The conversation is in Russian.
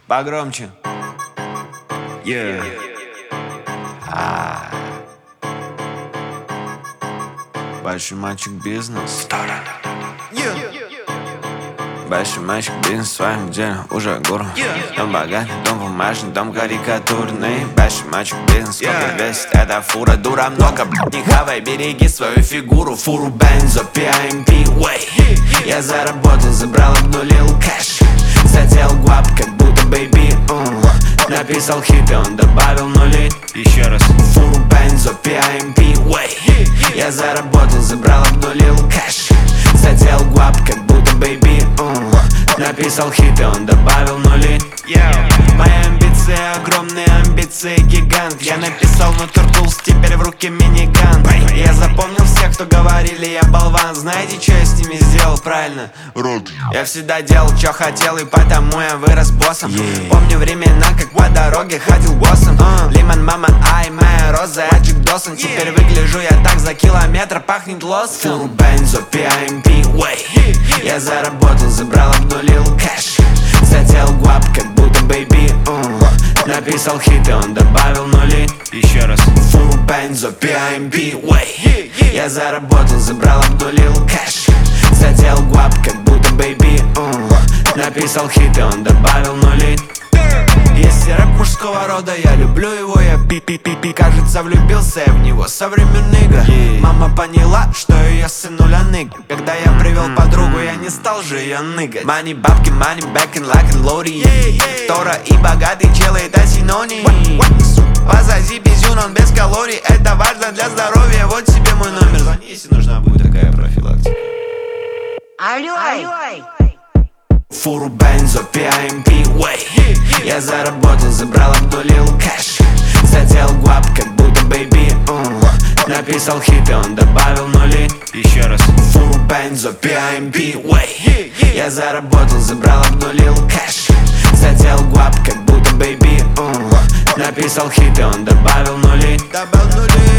Погромче. Большой мальчик бизнес. Большой мальчик бизнес в своем деле уже гуру. Дом богатый, дом бумажный, дом карикатурный. Большой мальчик бизнес, сколько весит эта фура. Дура много, не хавай, береги свою фигуру. Фуру бензо, PIMP, way. Я заработал, забрал, обнулил кэш. Задел гвап, как будто бэйби. Написал хит, и он добавил нули. Еще раз. Фуру бензо, PIMP, way. Я заработал, забрал, обнулил кэш. Задел гвап, как будто бэйби. Написал хит, и он добавил нули. Мои амбиции, огромные амбиции, гигант. Я написал на Turtles, теперь в руке миниган. Я запомнил всех, кто говорили, я болван. Знаете, что я с ними сделал правильно? Я всегда делал, что хотел, и потому я вырос боссом. Помню времена, как по дороге ходил боссом. Лимон, мама, ай, моя роза, я Джек Доссон. Теперь выгляжу я так, за километр пахнет лоском. Фуру бензо, PIMP, way. Я заработал, забрал, обнулил кэш. Задел гвап, как будто бэйби. Написал хит, и он добавил нули. Еще раз. Фуру бензо, PIMP, way. Я заработал, забрал, обнулил кэш. Задел гвап, как будто бэйби. Написал хит, и он добавил нули. Если рэп мужского рода, я люблю его, я пи-пи-пи-пи. Кажется, влюбился я в него со времен нига. Мама поняла, что ее сынуля ныга. Когда я привел подругу, я не стал же ее ныгать. Мани, бабки, мани, бэкин, лакин, лоури. Тора и богатый чел, это синоним. Позади пизюн, он без калорий. Это важно для здоровья, вот себе мой номер. Звони, если нужна будет такая профилактика. Алло. Фуру бензо, PIMP, way. Я заработал, забрал, обнулил кэш. Задел гвап, как будто бэйби. Написал хит, и он добавил нули. Еще раз. Фуру бензо, PIMP, way. Я заработал, забрал, обнулил кэш. Задел гвап, как будто бэйби. Написал хит, и он добавил нули.